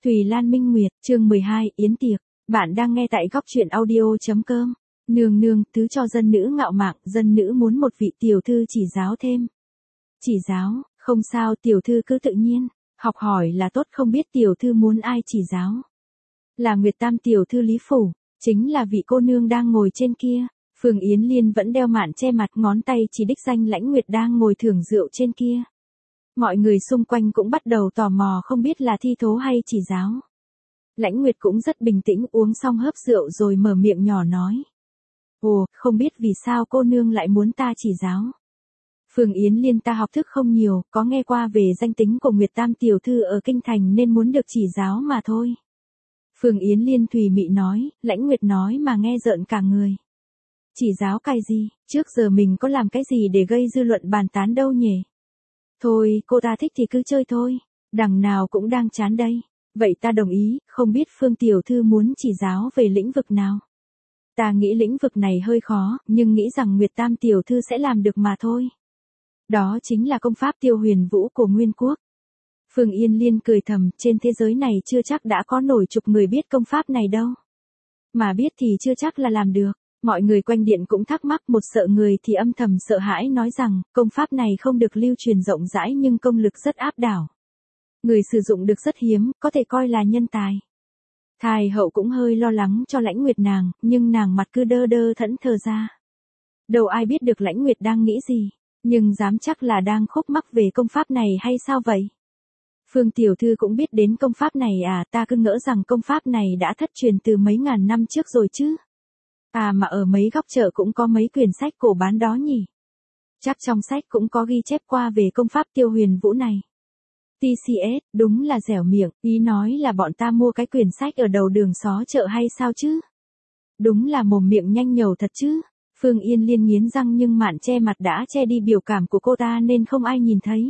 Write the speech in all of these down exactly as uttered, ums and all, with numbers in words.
Thùy Lan Minh Nguyệt, chương mười hai, Yến Tiệc. Bạn đang nghe tại góc truyện audio.com. Nương nương, thứ cho dân nữ ngạo mạn, dân nữ muốn một vị tiểu thư chỉ giáo thêm. Chỉ giáo, không sao, tiểu thư cứ tự nhiên, học hỏi là tốt, không biết tiểu thư muốn ai chỉ giáo. Là Nguyệt Tam tiểu thư Lý Phủ, chính là vị cô nương đang ngồi trên kia. Phương Yến Liên vẫn đeo mạn che mặt, ngón tay chỉ đích danh Lãnh Nguyệt đang ngồi thưởng rượu trên kia. Mọi người xung quanh cũng bắt đầu tò mò không biết là thi thố hay chỉ giáo. Lãnh Nguyệt cũng rất bình tĩnh, uống xong hớp rượu rồi mở miệng nhỏ nói. Ồ, không biết vì sao cô nương lại muốn ta chỉ giáo. Phương Yến Liên, ta học thức không nhiều, có nghe qua về danh tính của Nguyệt Tam tiểu thư ở Kinh Thành nên muốn được chỉ giáo mà thôi. Phương Yến Liên thùy mị nói, Lãnh Nguyệt nói mà nghe rợn cả người. Chỉ giáo cái gì, trước giờ mình có làm cái gì để gây dư luận bàn tán đâu nhỉ? Thôi, cô ta thích thì cứ chơi thôi, đằng nào cũng đang chán đây. Vậy ta đồng ý, không biết Phương tiểu thư muốn chỉ giáo về lĩnh vực nào? Ta nghĩ lĩnh vực này hơi khó, nhưng nghĩ rằng Nguyệt Tam tiểu thư sẽ làm được mà thôi. Đó chính là công pháp Tiêu Huyền Vũ của Nguyên Quốc. Phương Yên Liên cười thầm, trên thế giới này chưa chắc đã có nổi chục người biết công pháp này đâu. Mà biết thì chưa chắc là làm được. Mọi người quanh điện cũng thắc mắc, một sợ người thì âm thầm sợ hãi nói rằng, công pháp này không được lưu truyền rộng rãi nhưng công lực rất áp đảo. Người sử dụng được rất hiếm, có thể coi là nhân tài. Thái hậu cũng hơi lo lắng cho Lãnh Nguyệt nàng, nhưng nàng mặt cứ đơ đơ thẫn thờ ra. Đâu ai biết được Lãnh Nguyệt đang nghĩ gì, nhưng dám chắc là đang khúc mắc về công pháp này hay sao vậy? Phương tiểu thư cũng biết đến công pháp này à, ta cứ ngỡ rằng công pháp này đã thất truyền từ mấy ngàn năm trước rồi chứ. À mà ở mấy góc chợ cũng có mấy quyển sách cổ bán đó nhỉ. Chắc trong sách cũng có ghi chép qua về công pháp Tiêu Huyền Vũ này. tê xê ét, đúng là dẻo miệng, ý nói là bọn ta mua cái quyển sách ở đầu đường xó chợ hay sao chứ? Đúng là mồm miệng nhanh nhẩu thật chứ. Phương Yên Liên nghiến răng nhưng mạn che mặt đã che đi biểu cảm của cô ta nên không ai nhìn thấy.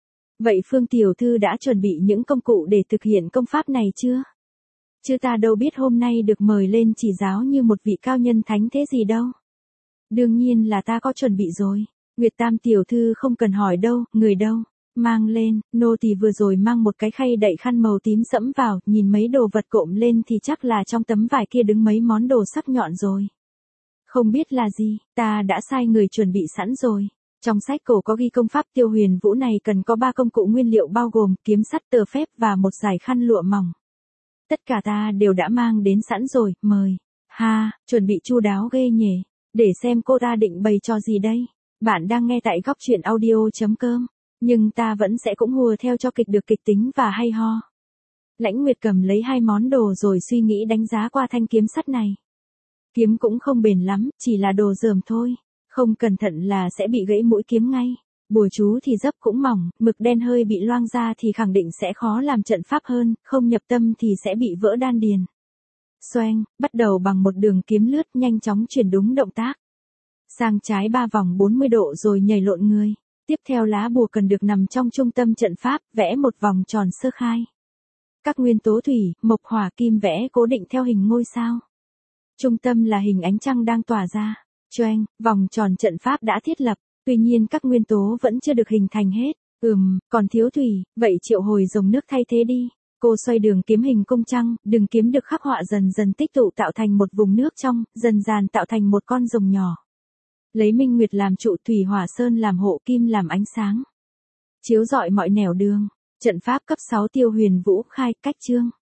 Vậy Phương tiểu thư đã chuẩn bị những công cụ để thực hiện công pháp này chưa? Chứ ta đâu biết hôm nay được mời lên chỉ giáo như một vị cao nhân thánh thế gì đâu. Đương nhiên là ta có chuẩn bị rồi. Nguyệt Tam tiểu thư không cần hỏi đâu, người đâu. Mang lên, nô tỳ vừa rồi mang một cái khay đậy khăn màu tím sẫm vào, nhìn mấy đồ vật cộm lên thì chắc là trong tấm vải kia đứng mấy món đồ sắc nhọn rồi. Không biết là gì, ta đã sai người chuẩn bị sẵn rồi. Trong sách cổ có ghi công pháp Tiêu Huyền Vũ này cần có ba công cụ nguyên liệu bao gồm kiếm sắt, tờ phép và một dải khăn lụa mỏng. Tất cả ta đều đã mang đến sẵn rồi, mời. Ha, chuẩn bị chu đáo ghê nhỉ. Để xem cô ta định bày trò gì đây. Bạn đang nghe tại góc truyện audio.com. Nhưng ta vẫn sẽ cũng hùa theo cho kịch được kịch tính và hay ho. Lãnh Nguyệt cầm lấy hai món đồ rồi suy nghĩ đánh giá qua thanh kiếm sắt này. Kiếm cũng không bền lắm, chỉ là đồ dởm thôi. Không cẩn thận là sẽ bị gãy mũi kiếm ngay. Bùa chú thì dấp cũng mỏng, mực đen hơi bị loang ra thì khẳng định sẽ khó làm trận pháp hơn, không nhập tâm thì sẽ bị vỡ đan điền. Xoeng, bắt đầu bằng một đường kiếm lướt, nhanh chóng chuyển đúng động tác. Sang trái ba vòng bốn mươi độ rồi nhảy lộn người. Tiếp theo lá bùa cần được nằm trong trung tâm trận pháp, vẽ một vòng tròn sơ khai. Các nguyên tố thủy, mộc hỏa kim vẽ cố định theo hình ngôi sao. Trung tâm là hình ánh trăng đang tỏa ra. Choeng, vòng tròn trận pháp đã thiết lập. Tuy nhiên các nguyên tố vẫn chưa được hình thành hết. Ừm, còn thiếu thủy, vậy triệu hồi dòng nước thay thế đi. Cô xoay đường kiếm hình cung trăng, đường kiếm được khắc họa dần dần tích tụ tạo thành một vùng nước trong, dần dàn tạo thành một con rồng nhỏ. Lấy Minh Nguyệt làm trụ, thủy hỏa sơn làm hộ, kim làm ánh sáng. Chiếu rọi mọi nẻo đường. Trận pháp cấp sáu Tiêu Huyền Vũ khai, cách chương.